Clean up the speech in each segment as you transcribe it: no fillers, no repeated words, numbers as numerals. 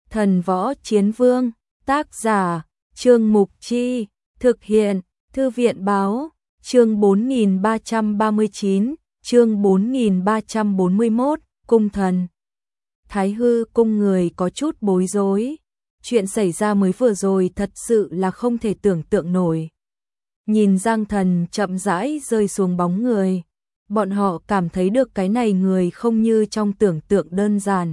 Thần Võ Chiến Vương, tác giả, Trương Mục Chi, thực hiện, Thư viện Báo, chương 4339, chương 4341, Cung Thần. Thái Hư Cung người có chút bối rối. Chuyện xảy ra mới vừa rồi thật sự là không thể tưởng tượng nổi. Nhìn Giang Thần chậm rãi rơi xuống bóng người, bọn họ cảm thấy được cái này người không như trong tưởng tượng đơn giản.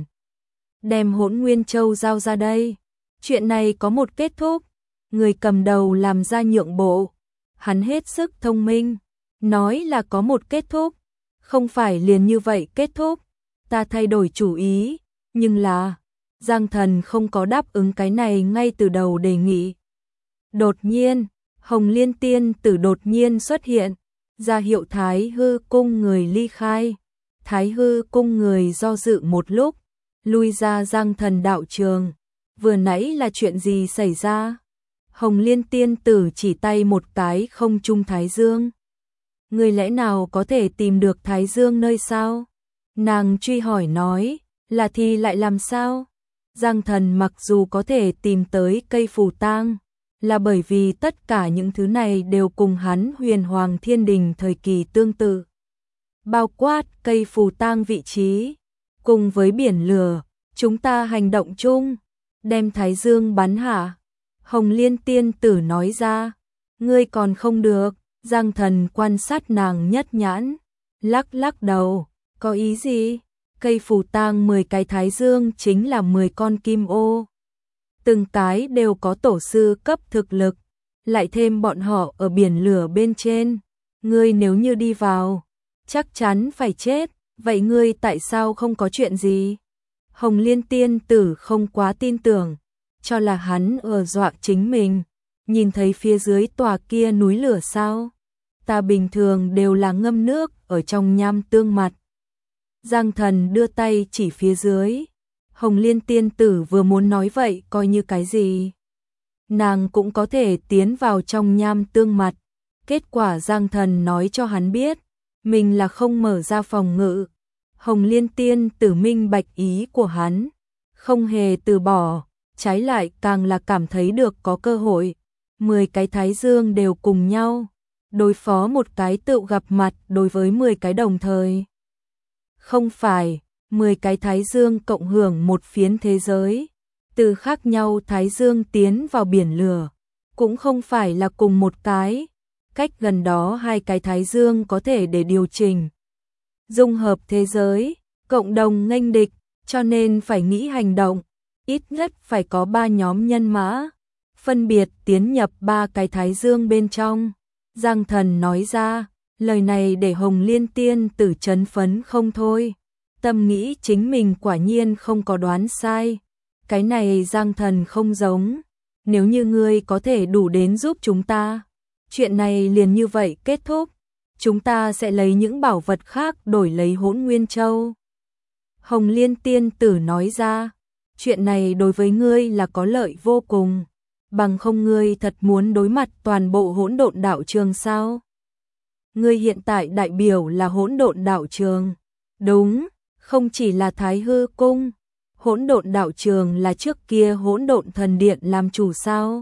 Đem Hỗn Nguyên Châu giao ra đây. Chuyện này có một kết thúc. Người cầm đầu làm ra nhượng bộ. Hắn hết sức thông minh, nói là có một kết thúc, không phải liền như vậy kết thúc. Ta thay đổi chủ ý, nhưng là Giang Thần không có đáp ứng cái này ngay từ đầu đề nghị. Đột nhiên, Hồng Liên Tiên Tử đột nhiên xuất hiện, ra hiệu Thái Hư Cung người ly khai. Thái Hư Cung người do dự một lúc, lui ra Giang Thần đạo trường. Vừa nãy là chuyện gì xảy ra? Hồng Liên Tiên Tử chỉ tay một cái không trung Thái Dương. Người lẽ nào có thể tìm được Thái Dương nơi sao? Nàng truy hỏi nói, là thì lại làm sao? Giang Thần mặc dù có thể tìm tới cây phù tang, là bởi vì tất cả những thứ này đều cùng hắn Huyền Hoàng Thiên Đình thời kỳ tương tự. Bao quát cây phù tang vị trí, cùng với biển lửa, chúng ta hành động chung, đem Thái Dương bắn hạ. Hồng Liên Tiên Tử nói ra, ngươi còn không được. Giang Thần quan sát nàng nhất nhãn, lắc lắc đầu, có ý gì? Cây phù tang 10 cái Thái Dương chính là 10 con kim ô. Từng cái đều có tổ sư cấp thực lực, lại thêm bọn họ ở biển lửa bên trên. Ngươi nếu như đi vào, chắc chắn phải chết, vậy ngươi tại sao không có chuyện gì? Hồng Liên Tiên Tử không quá tin tưởng, cho là hắn ở dọa chính mình. Nhìn thấy phía dưới tòa kia núi lửa sao? Ta bình thường đều là ngâm nước ở trong nham tương mặt. Giang Thần đưa tay chỉ phía dưới. Hồng Liên Tiên Tử vừa muốn nói vậy coi như cái gì? Nàng cũng có thể tiến vào trong nham tương mặt. Kết quả Giang Thần nói cho hắn biết, mình là không mở ra phòng ngự. Hồng Liên Tiên Tử minh bạch ý của hắn, không hề từ bỏ, trái lại càng là cảm thấy được có cơ hội. 10 cái Thái Dương đều cùng nhau đối phó một cái tựu gặp mặt đối với 10 cái đồng thời. Không phải, 10 cái Thái Dương cộng hưởng một phiến thế giới, từ khác nhau Thái Dương tiến vào biển lửa, cũng không phải là cùng một cái, cách gần đó 2 cái Thái Dương có thể để điều chỉnh. Dung hợp thế giới, cộng đồng nghênh địch, cho nên phải nghĩ hành động, ít nhất phải có 3 nhóm nhân mã, phân biệt tiến nhập 3 cái Thái Dương bên trong. Giang Thần nói ra, lời này để Hồng Liên Tiên Tử chấn phấn không thôi. Tâm nghĩ chính mình quả nhiên không có đoán sai. Cái này Giang Thần không giống. Nếu như ngươi có thể đủ đến giúp chúng ta, chuyện này liền như vậy kết thúc. Chúng ta sẽ lấy những bảo vật khác đổi lấy Hỗn Nguyên Châu. Hồng Liên Tiên Tử nói ra, chuyện này đối với ngươi là có lợi vô cùng. Bằng không ngươi thật muốn đối mặt toàn bộ hỗn độn đạo trường sao? Ngươi hiện tại đại biểu là hỗn độn đạo trường. Đúng, không chỉ là Thái Hư Cung. Hỗn độn đạo trường là trước kia Hỗn Độn Thần Điện làm chủ sao?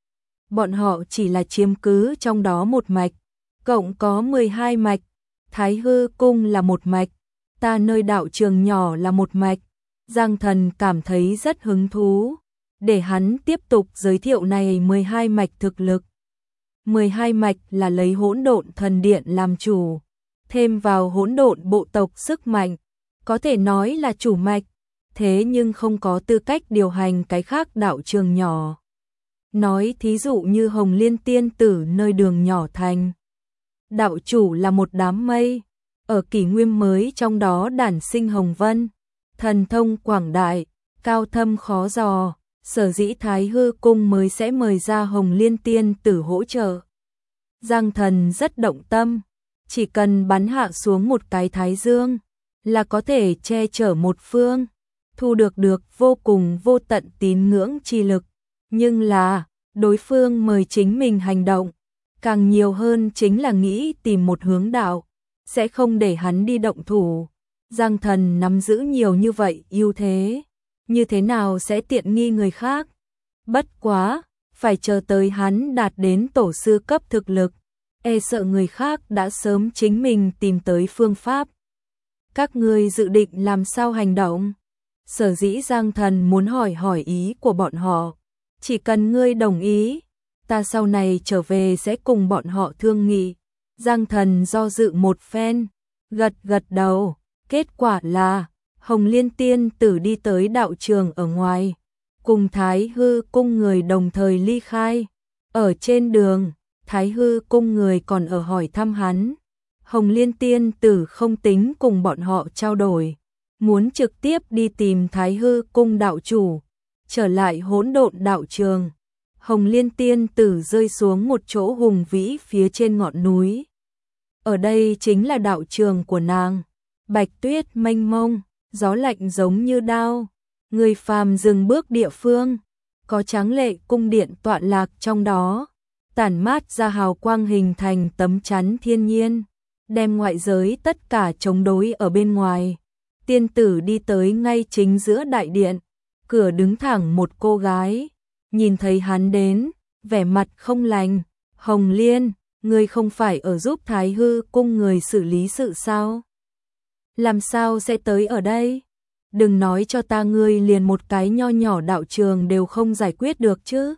Bọn họ chỉ là chiếm cứ trong đó một mạch, cộng có 12 mạch. Thái Hư Cung là một mạch, ta nơi đạo trường nhỏ là một mạch. Giang Thần cảm thấy rất hứng thú, để hắn tiếp tục giới thiệu này 12 mạch thực lực. 12 mạch là lấy Hỗn Độn Thần Điện làm chủ, thêm vào hỗn độn bộ tộc sức mạnh, có thể nói là chủ mạch, thế nhưng không có tư cách điều hành cái khác đạo trường nhỏ. Nói thí dụ như Hồng Liên Tiên Tử nơi đường nhỏ thành. Đạo chủ là một đám mây, ở kỷ nguyên mới trong đó đản sinh hồng vân, thần thông quảng đại, cao thâm khó dò. Sở dĩ Thái Hư Cung mới sẽ mời ra Hồng Liên Tiên Tử hỗ trợ. Giang Thần rất động tâm, chỉ cần bắn hạ xuống một cái Thái Dương là có thể che chở một phương, thu được vô cùng vô tận tín ngưỡng chi lực. Nhưng là, đối phương mời chính mình hành động, càng nhiều hơn chính là nghĩ tìm một hướng đạo, sẽ không để hắn đi động thủ. Giang Thần nắm giữ nhiều như vậy ưu thế, như thế nào sẽ tiện nghi người khác. Bất quá, phải chờ tới hắn đạt đến tổ sư cấp thực lực, e sợ người khác đã sớm chính mình tìm tới phương pháp. Các ngươi dự định làm sao hành động? Sở dĩ Giang Thần muốn hỏi ý của bọn họ. Chỉ cần ngươi đồng ý, ta sau này trở về sẽ cùng bọn họ thương nghị. Giang Thần do dự một phen, gật đầu. Kết quả là Hồng Liên tiên tử đi tới đạo trường ở ngoài, cùng Thái Hư cung người đồng thời ly khai. Ở trên đường, Thái Hư cung người còn ở hỏi thăm hắn. Hồng Liên tiên tử không tính cùng bọn họ trao đổi, muốn trực tiếp đi tìm Thái Hư cung đạo chủ. Trở lại hỗn độn đạo trường, Hồng Liên tiên tử rơi xuống một chỗ hùng vĩ phía trên ngọn núi. Ở đây chính là đạo trường của nàng. Bạch tuyết mênh mông, gió lạnh giống như đao. Người phàm dừng bước địa phương, có tráng lệ cung điện tọa lạc trong đó, tản mát ra hào quang hình thành tấm chắn thiên nhiên, đem ngoại giới tất cả chống đối ở bên ngoài. Tiên tử đi tới ngay chính giữa đại điện, cửa đứng thẳng một cô gái, nhìn thấy hắn đến, vẻ mặt không lành. Hồng Liên, ngươi không phải ở giúp Thái Hư cung người xử lý sự sao? Làm sao sẽ tới ở đây? Đừng nói cho ta ngươi liền một cái nho nhỏ đạo trường đều không giải quyết được chứ.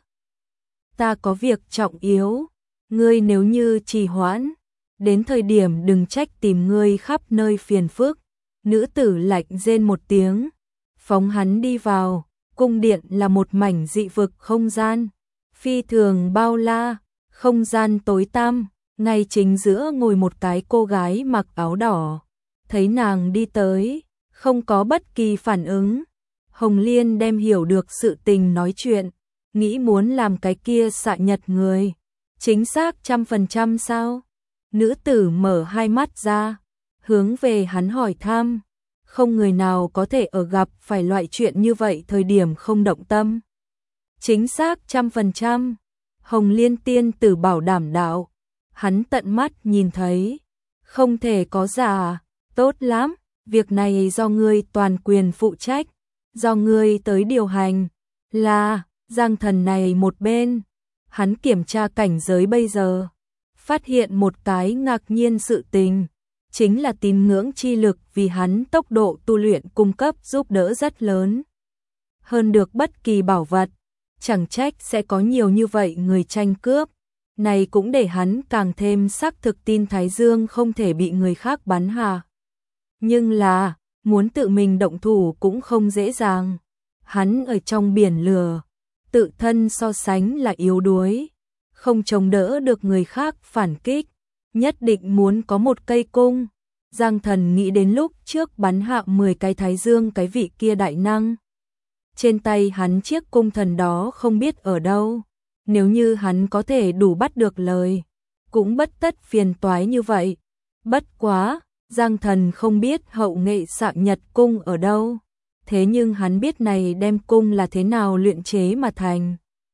Ta có việc trọng yếu, ngươi nếu như trì hoãn, đến thời điểm đừng trách tìm ngươi khắp nơi phiền phức. Nữ tử lạnh rên một tiếng, phóng hắn đi vào. Cung điện là một mảnh dị vực không gian, phi thường bao la, không gian tối tăm, ngay chính giữa ngồi một cái cô gái mặc áo đỏ. Thấy nàng đi tới, không có bất kỳ phản ứng. Hồng Liên đem hiểu được sự tình nói chuyện, nghĩ muốn làm cái kia xạ nhật người. Chính xác 100% sao? Nữ tử mở hai mắt ra, hướng về hắn hỏi thăm. Không người nào có thể ở gặp phải loại chuyện như vậy thời điểm không động tâm. Chính xác 100%. Hồng Liên tiên tử bảo đảm đạo. Hắn tận mắt nhìn thấy. Không thể có giả. Tốt lắm, việc này do ngươi toàn quyền phụ trách. Do ngươi tới điều hành. Là, Giang Thần này một bên. Hắn kiểm tra cảnh giới bây giờ. Phát hiện một cái ngạc nhiên sự tình. Chính là tín ngưỡng chi lực vì hắn tốc độ tu luyện cung cấp giúp đỡ rất lớn. Hơn được bất kỳ bảo vật, chẳng trách sẽ có nhiều như vậy người tranh cướp. Này cũng để hắn càng thêm xác thực tin Thái Dương không thể bị người khác bắn hạ. Nhưng là, muốn tự mình động thủ cũng không dễ dàng. Hắn ở trong biển lửa, tự thân so sánh là yếu đuối, không chống đỡ được người khác phản kích. Nhất định muốn có một cây cung. Giang Thần nghĩ đến lúc trước bắn hạ 10 cái Thái Dương cái vị kia đại năng. Trên tay hắn chiếc cung thần đó không biết ở đâu. Nếu như hắn có thể đủ bắt được lời, cũng bất tất phiền toái như vậy. Bất quá, Giang Thần không biết hậu nghệ xạ nhật cung ở đâu. Thế nhưng hắn biết này đem cung là thế nào luyện chế mà thành.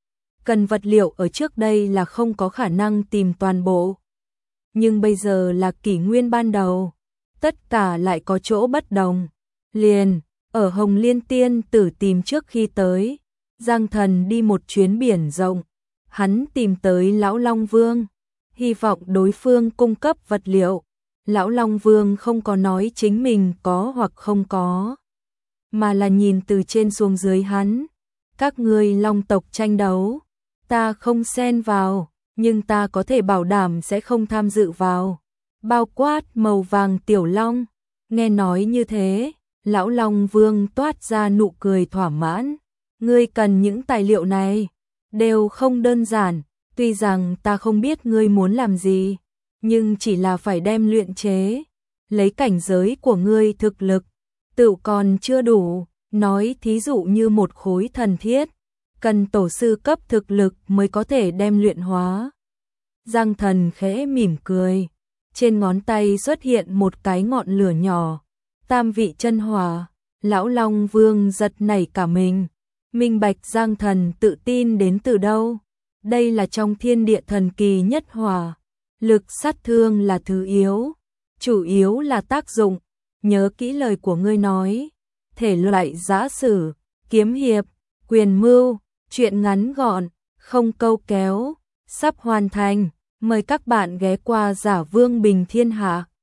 Cần vật liệu ở trước đây là không có khả năng tìm toàn bộ. Nhưng bây giờ là kỷ nguyên ban đầu, tất cả lại có chỗ bất đồng. Liền, ở Hồng Liên tiên tử tìm trước khi tới, Giang Thần đi một chuyến biển rộng, hắn tìm tới Lão Long Vương, hy vọng đối phương cung cấp vật liệu. Lão Long Vương không có nói chính mình có hoặc không có, mà là nhìn từ trên xuống dưới hắn. Các ngươi Long tộc tranh đấu, ta không xen vào. Nhưng ta có thể bảo đảm sẽ không tham dự vào. Bao quát màu vàng tiểu long. Nghe nói như thế, Lão Long Vương toát ra nụ cười thỏa mãn. Ngươi cần những tài liệu này, đều không đơn giản. Tuy rằng ta không biết ngươi muốn làm gì, nhưng chỉ là phải đem luyện chế. Lấy cảnh giới của ngươi thực lực, tự còn chưa đủ. Nói thí dụ như một khối thần thiết, cần tổ sư cấp thực lực mới có thể đem luyện hóa. Giang Thần khẽ mỉm cười, trên ngón tay xuất hiện một cái ngọn lửa nhỏ, tam vị chân hỏa. Lão Long Vương giật nảy cả mình, minh bạch Giang Thần tự tin đến từ đâu. Đây là trong thiên địa thần kỳ nhất hỏa, lực sát thương là thứ yếu, chủ yếu là tác dụng. Nhớ kỹ lời của ngươi nói, thể loại giả sử, kiếm hiệp, quyền mưu, truyện ngắn gọn, không câu kéo, sắp hoàn thành. Mời các bạn ghé qua Giả Vương Bình Thiên Hạ.